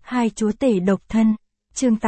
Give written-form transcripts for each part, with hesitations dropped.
Hai chúa tể độc thân. Chương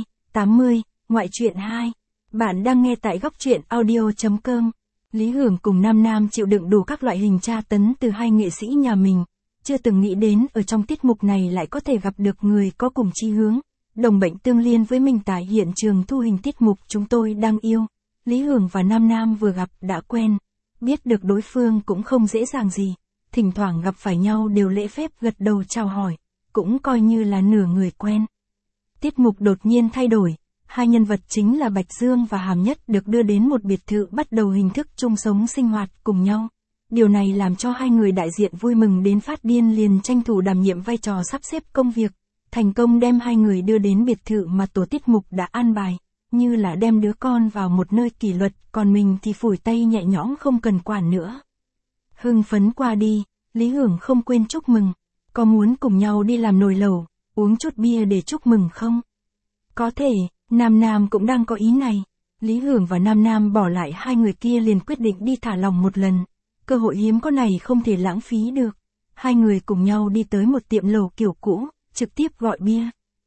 80, ngoại truyện 2. Bạn đang nghe tại góc truyện audio.com. Lý Hưởng cùng Nam Nam chịu đựng đủ các loại hình tra tấn từ hai nghệ sĩ nhà mình. Chưa từng nghĩ đến ở trong tiết mục này lại có thể gặp được người có cùng chí hướng, đồng bệnh tương liên với mình tại hiện trường thu hình tiết mục Chúng Tôi Đang Yêu. Lý Hưởng và Nam Nam vừa gặp đã quen, biết được đối phương cũng không dễ dàng gì, thỉnh thoảng gặp phải nhau đều lễ phép gật đầu chào hỏi, cũng coi như là nửa người quen. Tiết mục đột nhiên thay đổi, hai nhân vật chính là Bạch Dương và Hàm Nhất được đưa đến một biệt thự bắt đầu hình thức chung sống sinh hoạt cùng nhau. Điều này làm cho hai người đại diện vui mừng đến phát điên, liền tranh thủ đảm nhiệm vai trò sắp xếp công việc, thành công đem hai người đưa đến biệt thự mà tổ tiết mục đã an bài, như là đem đứa con vào một nơi kỷ luật, còn mình thì phủi tay nhẹ nhõm không cần quản nữa. Hưng phấn qua đi, Lý Hưởng không quên chúc mừng, có muốn cùng nhau đi làm nồi lẩu, uống chút bia để chúc mừng không? Có thể, Nam Nam cũng đang có ý này. Lý Hưởng và Nam Nam bỏ lại hai người kia liền quyết định đi thả lỏng một lần. Cơ hội hiếm có này không thể lãng phí được. Hai người cùng nhau đi tới một tiệm lẩu kiểu cũ, trực tiếp gọi bia.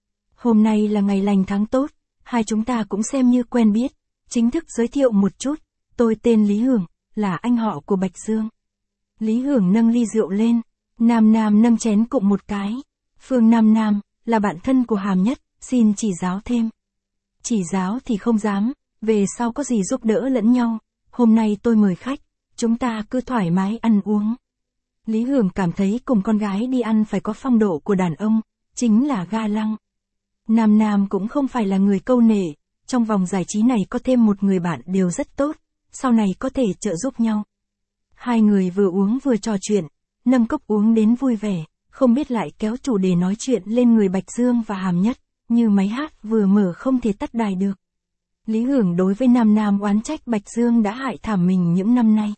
Hôm nay là ngày lành tháng tốt, hai chúng ta cũng xem như quen biết. Chính thức giới thiệu một chút, tôi tên Lý Hưởng, là anh họ của Bạch Dương. Lý Hưởng nâng ly rượu lên, Nam Nam nâng chén cụng một cái. Phương Nam Nam, là bạn thân của Hàm Nhất, xin chỉ giáo thêm. Chỉ giáo thì không dám, về sau có gì giúp đỡ lẫn nhau. Hôm nay tôi mời khách, chúng ta cứ thoải mái ăn uống. Lý Hưởng cảm thấy cùng con gái đi ăn phải có phong độ của đàn ông, chính là ga lăng. Nam Nam cũng không phải là người câu nệ, trong vòng giải trí này có thêm một người bạn đều rất tốt, sau này có thể trợ giúp nhau. Hai người vừa uống vừa trò chuyện, nâng cốc uống đến vui vẻ, không biết lại kéo chủ đề nói chuyện lên người Bạch Dương và Hàm Nhất, như máy hát vừa mở không thể tắt đài được. Lý Hưởng đối với Nam Nam oán trách Bạch Dương đã hại thảm mình những năm nay.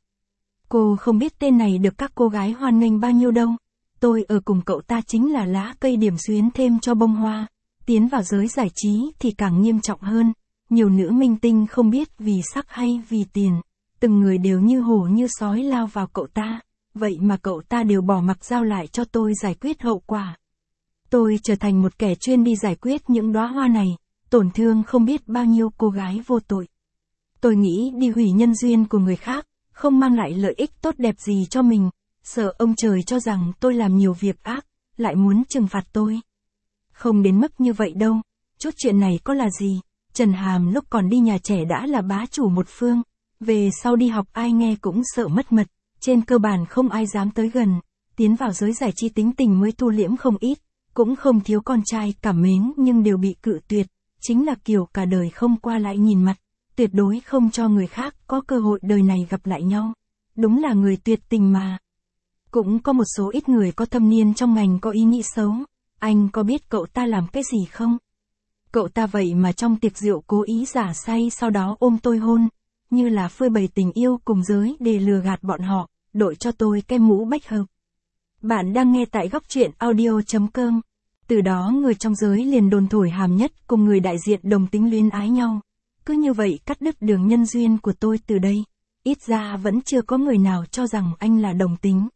Cô không biết tên này được các cô gái hoan nghênh bao nhiêu đâu. Tôi ở cùng cậu ta chính là lá cây điểm xuyến thêm cho bông hoa. Tiến vào giới giải trí thì càng nghiêm trọng hơn. Nhiều nữ minh tinh không biết vì sắc hay vì tiền. Từng người đều như hổ như sói lao vào cậu ta. Vậy mà cậu ta đều bỏ mặc giao lại cho tôi giải quyết hậu quả. Tôi trở thành một kẻ chuyên đi giải quyết những đóa hoa này, tổn thương không biết bao nhiêu cô gái vô tội. Tôi nghĩ đi hủy nhân duyên của người khác, không mang lại lợi ích tốt đẹp gì cho mình, sợ ông trời cho rằng tôi làm nhiều việc ác, lại muốn trừng phạt tôi. Không đến mức như vậy đâu, chút chuyện này có là gì, Trần Hàm lúc còn đi nhà trẻ đã là bá chủ một phương, về sau đi học ai nghe cũng sợ mất mật, trên cơ bản không ai dám tới gần, tiến vào giới giải trí tính tình mới thu liễm không ít, cũng không thiếu con trai cảm mến nhưng đều bị cự tuyệt, chính là kiểu cả đời không qua lại nhìn mặt, tuyệt đối không cho người khác có cơ hội đời này gặp lại nhau. Đúng là người tuyệt tình mà. Cũng có một số ít người có thâm niên trong ngành có ý nghĩ xấu. Anh có biết cậu ta làm cái gì không? Cậu ta vậy mà trong tiệc rượu cố ý giả say sau đó ôm tôi hôn, như là phơi bày tình yêu cùng giới để lừa gạt bọn họ, đội cho tôi cái mũ bách hợp. Bạn đang nghe tại góc truyện audio.com. Từ đó người trong giới liền đồn thổi Hàm Nhất cùng người đại diện đồng tính luyến ái nhau. Cứ như vậy cắt đứt đường nhân duyên của tôi từ đây. Ít ra vẫn chưa có người nào cho rằng anh là đồng tính.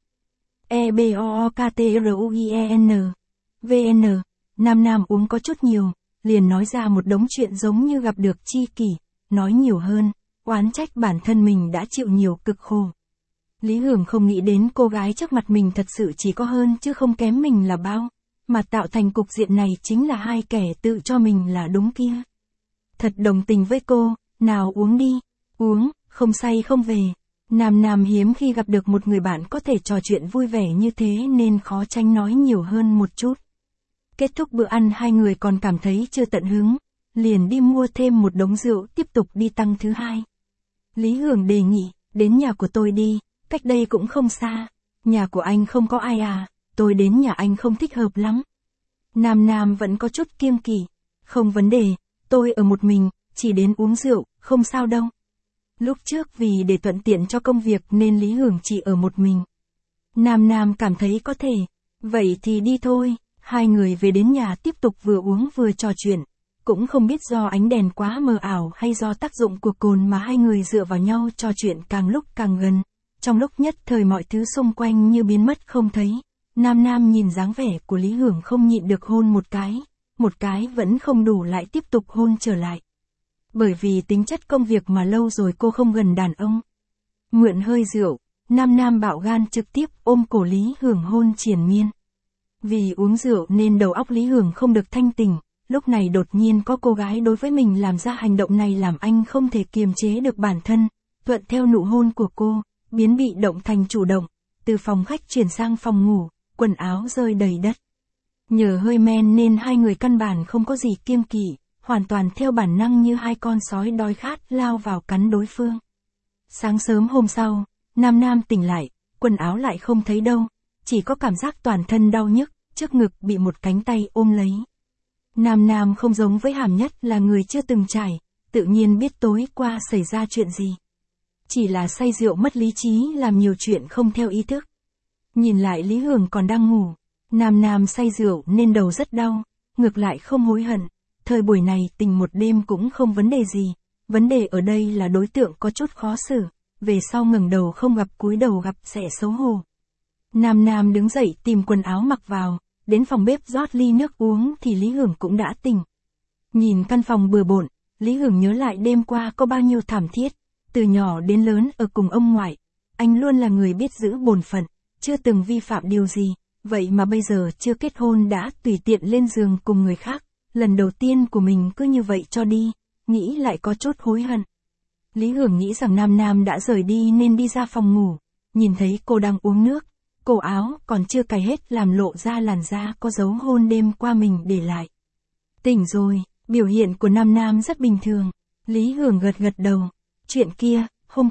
EBOOKTRUIEN VN. Nam Nam uống có chút nhiều, liền nói ra một đống chuyện giống như gặp được tri kỷ, nói nhiều hơn, oán trách bản thân mình đã chịu nhiều cực khổ. Lý Hưởng không nghĩ đến cô gái trước mặt mình thật sự chỉ có hơn chứ không kém mình là bao, mà tạo thành cục diện này chính là hai kẻ tự cho mình là đúng kia. Thật đồng tình với cô, nào uống đi, uống, không say không về. Nam Nam hiếm khi gặp được một người bạn có thể trò chuyện vui vẻ như thế nên khó tránh nói nhiều hơn một chút. Kết thúc bữa ăn hai người còn cảm thấy chưa tận hứng, liền đi mua thêm một đống rượu tiếp tục đi tăng thứ hai. Lý Hưởng đề nghị, đến nhà của tôi đi, cách đây cũng không xa. Nhà của anh không có ai à, tôi đến nhà anh không thích hợp lắm. Nam Nam vẫn có chút kiêng kỵ, không vấn đề, tôi ở một mình, chỉ đến uống rượu, không sao đâu. Lúc trước vì để thuận tiện cho công việc nên Lý Hưởng chỉ ở một mình. Nam Nam cảm thấy có thể, vậy thì đi thôi. Hai người về đến nhà tiếp tục vừa uống vừa trò chuyện. Cũng không biết do ánh đèn quá mờ ảo hay do tác dụng của cồn mà hai người dựa vào nhau trò chuyện càng lúc càng gần. Trong lúc nhất thời mọi thứ xung quanh như biến mất không thấy. Nam Nam nhìn dáng vẻ của Lý Hưởng không nhịn được hôn một cái vẫn không đủ lại tiếp tục hôn trở lại. Bởi vì tính chất công việc mà lâu rồi cô không gần đàn ông. Mượn hơi rượu, Nam Nam bạo gan trực tiếp ôm cổ Lý Hưởng hôn triền miên. Vì uống rượu nên đầu óc Lý Hưởng không được thanh tỉnh, lúc này đột nhiên có cô gái đối với mình làm ra hành động này làm anh không thể kiềm chế được bản thân, thuận theo nụ hôn của cô, biến bị động thành chủ động, từ phòng khách chuyển sang phòng ngủ, quần áo rơi đầy đất. Nhờ hơi men nên hai người căn bản không có gì kiêng kỵ, hoàn toàn theo bản năng như hai con sói đói khát lao vào cắn đối phương. Sáng sớm hôm sau, Nam Nam tỉnh lại, quần áo lại không thấy đâu, chỉ có cảm giác toàn thân đau nhức, trước ngực bị một cánh tay ôm lấy. Nam Nam không giống với Hàm Nhất là người chưa từng trải, tự nhiên biết tối qua xảy ra chuyện gì. Chỉ là say rượu mất lý trí làm nhiều chuyện không theo ý thức. Nhìn lại Lý Hưởng còn đang ngủ, Nam Nam say rượu nên đầu rất đau, ngược lại không hối hận, thời buổi này tình một đêm cũng không vấn đề gì, vấn đề ở đây là đối tượng có chút khó xử, về sau ngẩng đầu không gặp cúi đầu gặp sẽ xấu hổ. Nam Nam đứng dậy tìm quần áo mặc vào, đến phòng bếp rót ly nước uống thì Lý Hưởng cũng đã tỉnh. Nhìn căn phòng bừa bộn, Lý Hưởng nhớ lại đêm qua có bao nhiêu thảm thiết, từ nhỏ đến lớn ở cùng ông ngoại, anh luôn là người biết giữ bổn phận, chưa từng vi phạm điều gì, vậy mà bây giờ chưa kết hôn đã tùy tiện lên giường cùng người khác, lần đầu tiên của mình cứ như vậy cho đi, nghĩ lại có chút hối hận. Lý Hưởng nghĩ rằng Nam Nam đã rời đi nên đi ra phòng ngủ, nhìn thấy cô đang uống nước, cổ áo còn chưa cài hết làm lộ ra làn da có dấu hôn đêm qua mình để lại. Tỉnh rồi, biểu hiện của Nam Nam rất bình thường, Lý Hưởng gật gật đầu, chuyện kia, hôm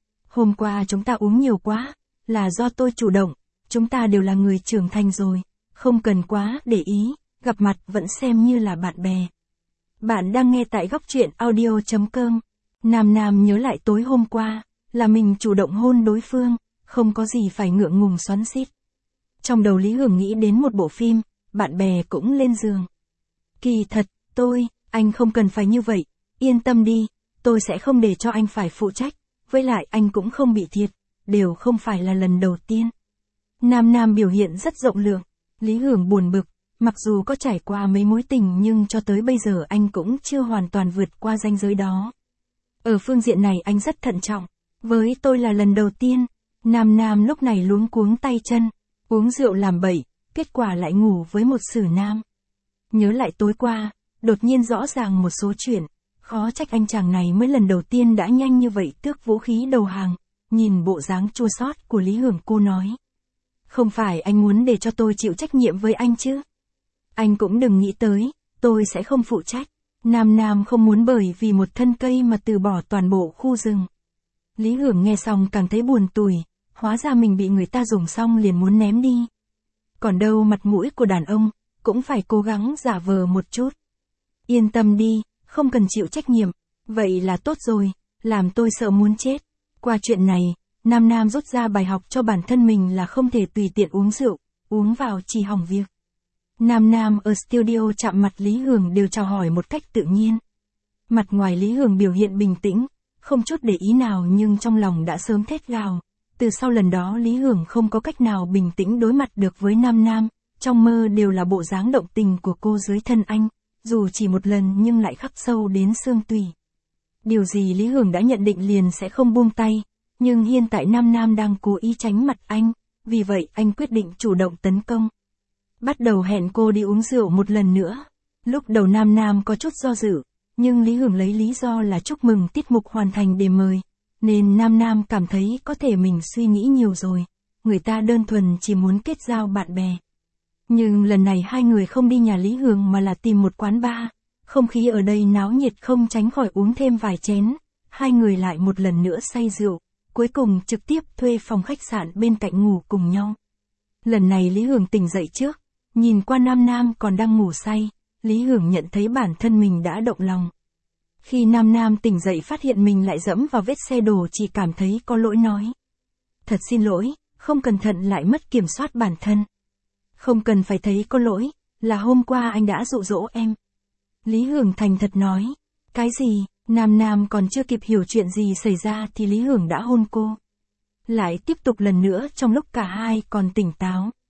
qua chúng ta uống nhiều quá, là do tôi chủ động, chúng ta đều là người trưởng thành rồi, không cần quá để ý, gặp mặt vẫn xem như là bạn bè. Bạn đang nghe tại góc truyện audio.com. Nam Nam nhớ lại tối hôm qua, là mình chủ động hôn đối phương, không có gì phải ngượng ngùng xoắn xít. Trong đầu Lý Hưởng nghĩ đến một bộ phim, bạn bè cũng lên giường. Kỳ thật, anh không cần phải như vậy, yên tâm đi, tôi sẽ không để cho anh phải phụ trách, với lại anh cũng không bị thiệt, đều không phải là lần đầu tiên. Nam Nam biểu hiện rất rộng lượng, Lý Hưởng buồn bực, mặc dù có trải qua mấy mối tình nhưng cho tới bây giờ anh cũng chưa hoàn toàn vượt qua ranh giới đó. Ở phương diện này anh rất thận trọng, với tôi là lần đầu tiên. Nam Nam lúc này luống cuống tay chân, uống rượu làm bậy, kết quả lại ngủ với một xử nam. Nhớ lại tối qua, đột nhiên rõ ràng một số chuyện, khó trách anh chàng này mới lần đầu tiên đã nhanh như vậy tước vũ khí đầu hàng, nhìn bộ dáng chua xót của Lý Hưởng cô nói. Không phải anh muốn để cho tôi chịu trách nhiệm với anh chứ? Anh cũng đừng nghĩ tới, tôi sẽ không phụ trách. Nam Nam không muốn bởi vì một thân cây mà từ bỏ toàn bộ khu rừng. Lý Hưởng nghe xong càng thấy buồn tủi, hóa ra mình bị người ta dùng xong liền muốn ném đi. Còn đâu mặt mũi của đàn ông, cũng phải cố gắng giả vờ một chút. Yên tâm đi, không cần chịu trách nhiệm, vậy là tốt rồi, làm tôi sợ muốn chết. Qua chuyện này, Nam Nam rút ra bài học cho bản thân mình là không thể tùy tiện uống rượu, uống vào chỉ hỏng việc. Nam Nam ở studio chạm mặt Lý Hưởng đều chào hỏi một cách tự nhiên. Mặt ngoài Lý Hưởng biểu hiện bình tĩnh, không chút để ý nào nhưng trong lòng đã sớm thét gào. Từ sau lần đó Lý Hưởng không có cách nào bình tĩnh đối mặt được với Nam Nam, trong mơ đều là bộ dáng động tình của cô dưới thân anh, dù chỉ một lần nhưng lại khắc sâu đến xương tủy. Điều gì Lý Hưởng đã nhận định liền sẽ không buông tay, nhưng hiện tại Nam Nam đang cố ý tránh mặt anh, vì vậy anh quyết định chủ động tấn công. Bắt đầu hẹn cô đi uống rượu một lần nữa. Lúc đầu Nam Nam có chút do dự, nhưng Lý Hưởng lấy lý do là chúc mừng tiết mục hoàn thành để mời, nên Nam Nam cảm thấy có thể mình suy nghĩ nhiều rồi, người ta đơn thuần chỉ muốn kết giao bạn bè. Nhưng lần này hai người không đi nhà Lý Hưởng mà là tìm một quán bar, không khí ở đây náo nhiệt không tránh khỏi uống thêm vài chén, hai người lại một lần nữa say rượu, cuối cùng trực tiếp thuê phòng khách sạn bên cạnh ngủ cùng nhau. Lần này Lý Hưởng tỉnh dậy trước, nhìn qua Nam Nam còn đang ngủ say, Lý Hưởng nhận thấy bản thân mình đã động lòng. Khi Nam Nam tỉnh dậy phát hiện mình lại dẫm vào vết xe đổ chỉ cảm thấy có lỗi nói. Thật xin lỗi, không cẩn thận lại mất kiểm soát bản thân. Không cần phải thấy có lỗi, là hôm qua anh đã dụ dỗ em. Lý Hưởng thành thật nói. Cái gì? Nam Nam còn chưa kịp hiểu chuyện gì xảy ra thì Lý Hưởng đã hôn cô. Lại tiếp tục lần nữa trong lúc cả hai còn tỉnh táo.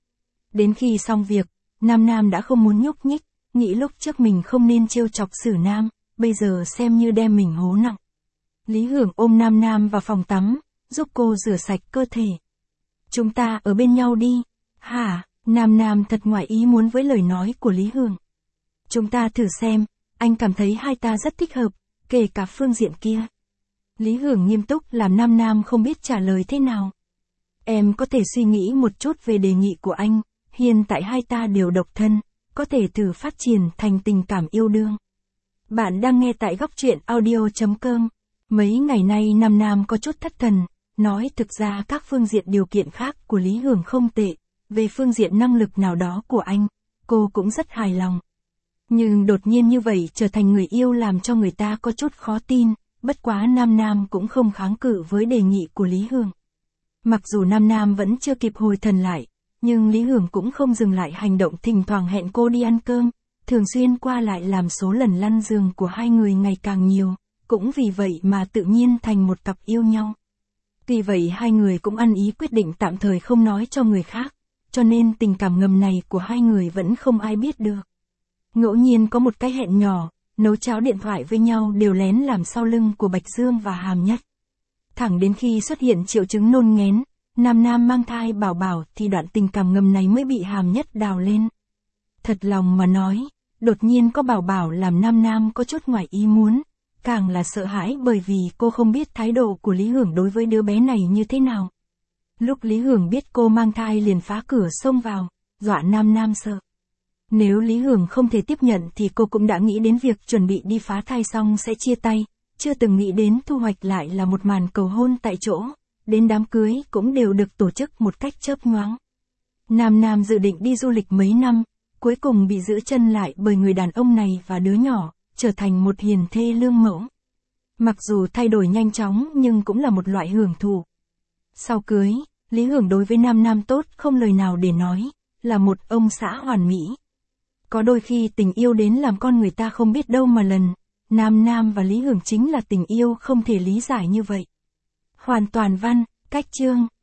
Đến khi xong việc, Nam đã không muốn nhúc nhích, nghĩ lúc trước mình không nên trêu chọc Sử Nam, bây giờ xem như đem mình hố nặng. Lý Hưởng ôm Nam vào phòng tắm, giúp cô rửa sạch cơ thể. Chúng ta ở bên nhau đi. Hả? Nam thật ngoài ý muốn với lời nói của Lý Hưởng. Chúng ta thử xem, anh cảm thấy hai ta rất thích hợp, kể cả phương diện kia. Lý Hưởng nghiêm túc làm Nam không biết trả lời thế nào. Em có thể suy nghĩ một chút về đề nghị của anh, hiện tại hai ta đều độc thân, có thể thử phát triển thành tình cảm yêu đương. Bạn đang nghe tại góc truyện audio.com. Mấy ngày nay Nam có chút thất thần, nói thực ra các phương diện điều kiện khác của Lý Hưởng không tệ, về phương diện năng lực nào đó của anh, cô cũng rất hài lòng. Nhưng đột nhiên như vậy trở thành người yêu làm cho người ta có chút khó tin, bất quá Nam cũng không kháng cự với đề nghị của Lý Hưởng. Mặc dù Nam vẫn chưa kịp hồi thần lại, nhưng Lý Hưởng cũng không dừng lại hành động thỉnh thoảng hẹn cô đi ăn cơm, thường xuyên qua lại làm số lần lăn giường của hai người ngày càng nhiều, cũng vì vậy mà tự nhiên thành một cặp yêu nhau. Tuy vậy hai người cũng ăn ý quyết định tạm thời không nói cho người khác, cho nên tình cảm ngầm này của hai người vẫn không ai biết được. Ngẫu nhiên có một cái hẹn nhỏ, nấu cháo điện thoại với nhau đều lén làm sau lưng của Bạch Dương và Hàm Nhất. Thẳng đến khi xuất hiện triệu chứng nôn nghén, Nam mang thai bảo thì đoạn tình cảm ngầm này mới bị Hàm Nhất đào lên. Thật lòng mà nói, đột nhiên có bảo làm Nam có chút ngoài ý muốn, càng là sợ hãi bởi vì cô không biết thái độ của Lý Hưởng đối với đứa bé này như thế nào. Lúc Lý Hưởng biết cô mang thai liền phá cửa xông vào, dọa Nam sợ. Nếu Lý Hưởng không thể tiếp nhận thì cô cũng đã nghĩ đến việc chuẩn bị đi phá thai xong sẽ chia tay, chưa từng nghĩ đến thu hoạch lại là một màn cầu hôn tại chỗ, đến đám cưới cũng đều được tổ chức một cách chớp nhoáng. Nam dự định đi du lịch mấy năm, cuối cùng bị giữ chân lại bởi người đàn ông này và đứa nhỏ, trở thành một hiền thê lương mẫu. Mặc dù thay đổi nhanh chóng nhưng cũng là một loại hưởng thụ. Sau cưới, Lý Hưởng đối với Nam tốt không lời nào để nói, là một ông xã hoàn mỹ. Có đôi khi tình yêu đến làm con người ta không biết đâu mà lần, Nam và Lý Hưởng chính là tình yêu không thể lý giải như vậy. Hoàn toàn văn, cách chương.